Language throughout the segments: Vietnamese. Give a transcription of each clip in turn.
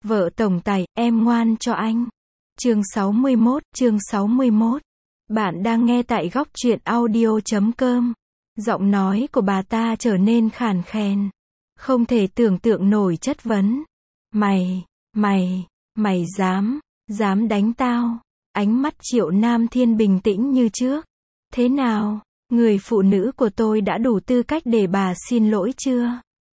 Vợ tổng tài, em ngoan cho anh. Chương 61. Bạn đang nghe tại góc truyện audio.com. Giọng nói của bà ta trở nên khàn khàn. Không thể tưởng tượng nổi chất vấn. Mày dám đánh tao? Ánh mắt Triệu Nam Thiên bình tĩnh như trước. Thế nào, người phụ nữ của tôi đã đủ tư cách để bà xin lỗi chưa?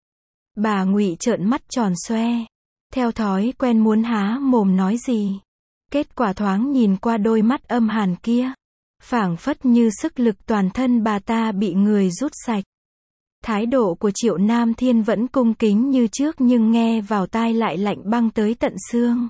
Bà Ngụy trợn mắt tròn xoe. Theo thói quen muốn há mồm nói gì. Kết quả thoáng nhìn qua đôi mắt âm hàn kia. Phảng phất như sức lực toàn thân bà ta bị người rút sạch. Thái độ của Triệu Nam Thiên vẫn cung kính như trước nhưng nghe vào tai lại lạnh băng tới tận xương.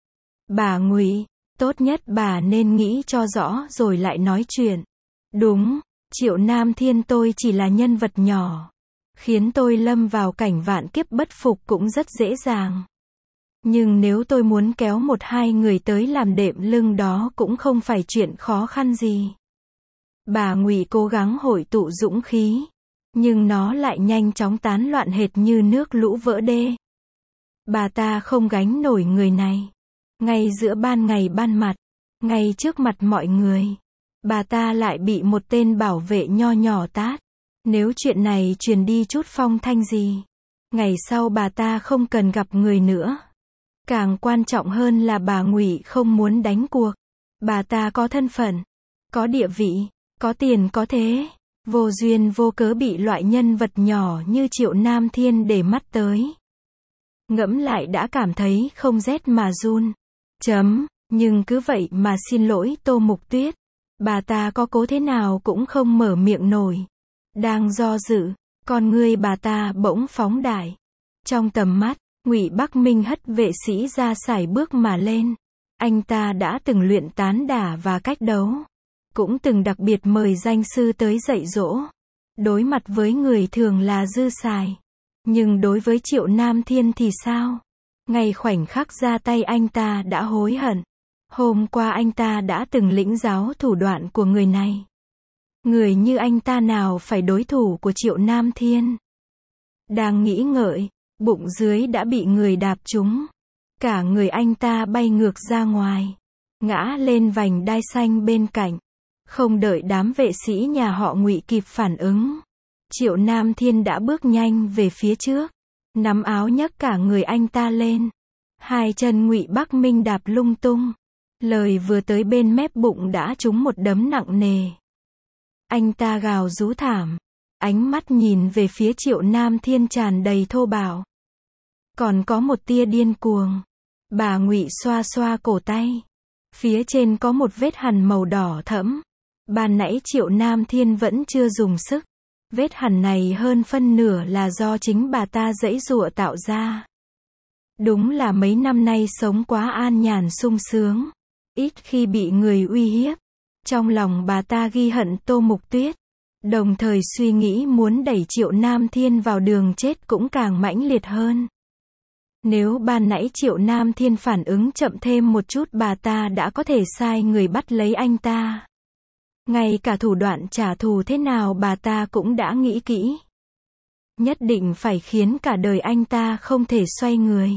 Bà Ngụy, tốt nhất bà nên nghĩ cho rõ rồi lại nói chuyện. Đúng, Triệu Nam Thiên tôi chỉ là nhân vật nhỏ. Khiến tôi lâm vào cảnh vạn kiếp bất phục cũng rất dễ dàng. Nhưng nếu tôi muốn kéo một hai người tới làm đệm lưng đó cũng không phải chuyện khó khăn gì. Bà Ngụy cố gắng hội tụ dũng khí. Nhưng nó lại nhanh chóng tán loạn hệt như nước lũ vỡ đê. Bà ta không gánh nổi người này. Ngay giữa ban ngày ban mặt, ngay trước mặt mọi người, bà ta lại bị một tên bảo vệ nho nhỏ tát. Nếu chuyện này truyền đi chút phong thanh gì, ngày sau bà ta không cần gặp người nữa. Càng quan trọng hơn là bà Ngụy không muốn đánh cuộc. Bà ta có thân phận, có địa vị, có tiền có thế. Vô duyên vô cớ bị loại nhân vật nhỏ như Triệu Nam Thiên để mắt tới. Ngẫm lại đã cảm thấy không rét mà run. Nhưng cứ vậy mà xin lỗi Tô Mục Tuyết. Bà ta có cố thế nào cũng không mở miệng nổi. Đang do dự, con ngươi bà ta bỗng phóng đại. Trong tầm mắt, Ngụy Bắc Minh hất vệ sĩ ra sải bước mà lên. Anh ta đã từng luyện tán đả và cách đấu. Cũng từng đặc biệt mời danh sư tới dạy dỗ. Đối mặt với người thường là dư xài. Nhưng đối với Triệu Nam Thiên thì sao? Ngay khoảnh khắc ra tay anh ta đã hối hận. Hôm qua anh ta đã từng lĩnh giáo thủ đoạn của người này. Người như anh ta nào phải đối thủ của Triệu Nam Thiên? Đang nghĩ ngợi, bụng dưới đã bị người đạp trúng. Cả người anh ta bay ngược ra ngoài. Ngã lên vành đai xanh bên cạnh. Không đợi đám vệ sĩ nhà họ Ngụy kịp phản ứng. Triệu Nam Thiên đã bước nhanh về phía trước. Nắm áo nhấc cả người anh ta lên. Hai chân Ngụy Bắc Minh đạp lung tung. Lời vừa tới bên mép bụng đã trúng một đấm nặng nề. Anh ta gào rú thảm. Ánh mắt nhìn về phía Triệu Nam Thiên tràn đầy thô bạo. Còn có một tia điên cuồng. Bà Ngụy xoa xoa cổ tay. Phía trên có một vết hằn màu đỏ thẫm. Ban nãy Triệu Nam Thiên vẫn chưa dùng sức. Vết hằn này hơn phân nửa là do chính bà ta giãy giụa tạo ra. Đúng là mấy năm nay sống quá an nhàn sung sướng. Ít khi bị người uy hiếp. Trong lòng bà ta ghi hận Tô Mục Tuyết. Đồng thời suy nghĩ muốn đẩy Triệu Nam Thiên vào đường chết cũng càng mãnh liệt hơn. Nếu ban nãy Triệu Nam Thiên phản ứng chậm thêm một chút bà ta đã có thể sai người bắt lấy anh ta. Ngay cả thủ đoạn trả thù thế nào bà ta cũng đã nghĩ kỹ. Nhất định phải khiến cả đời anh ta không thể xoay người.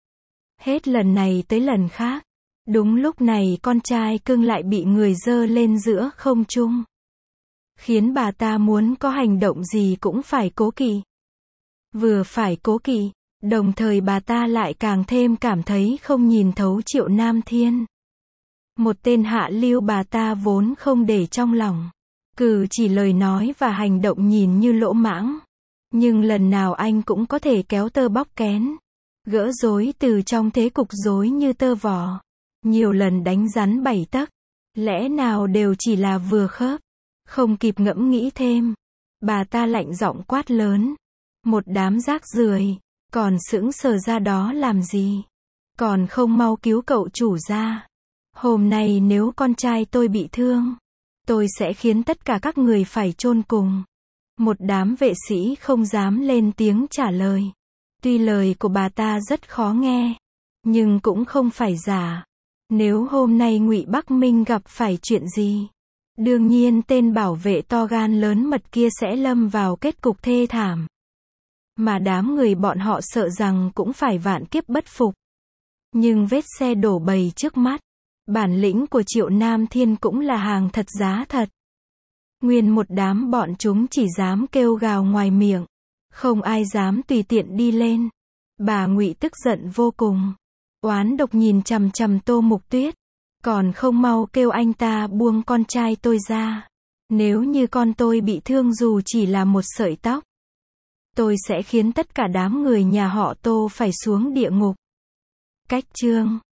Hết lần này tới lần khác. Đúng lúc này con trai cưng lại bị người giơ lên giữa không trung. Khiến bà ta muốn có hành động gì cũng phải cố kỵ. Vừa phải cố kỵ, đồng thời bà ta lại càng thêm cảm thấy không nhìn thấu Triệu Nam Thiên. Một tên hạ lưu bà ta vốn không để trong lòng. Cử chỉ lời nói và hành động nhìn như lỗ mãng. Nhưng lần nào anh cũng có thể kéo tơ bóc kén. Gỡ rối từ trong thế cục rối như tơ vò. Nhiều lần đánh rắn 7 tấc. Lẽ nào đều chỉ là vừa khớp. Không kịp ngẫm nghĩ thêm. Bà ta lạnh giọng quát lớn. Một đám rác rưởi. Còn sững sờ ra đó làm gì? Còn không mau cứu cậu chủ ra. Hôm nay nếu con trai tôi bị thương, tôi sẽ khiến tất cả các người phải chôn cùng. Một đám vệ sĩ không dám lên tiếng trả lời. Tuy lời của bà ta rất khó nghe, nhưng cũng không phải giả. Nếu hôm nay Ngụy Bắc Minh gặp phải chuyện gì, đương nhiên tên bảo vệ to gan lớn mật kia sẽ lâm vào kết cục thê thảm. Mà đám người bọn họ sợ rằng cũng phải vạn kiếp bất phục. Nhưng vết xe đổ bầy trước mắt. Bản lĩnh của Triệu Nam Thiên cũng là hàng thật giá thật. Nguyên một đám bọn chúng chỉ dám kêu gào ngoài miệng. Không ai dám tùy tiện đi lên. Bà Ngụy tức giận vô cùng. Oán độc nhìn chằm chằm Tô Mục Tuyết. Còn không mau kêu anh ta buông con trai tôi ra. Nếu như con tôi bị thương dù chỉ là một sợi tóc, tôi sẽ khiến tất cả đám người nhà họ Tô phải xuống địa ngục. Cách chương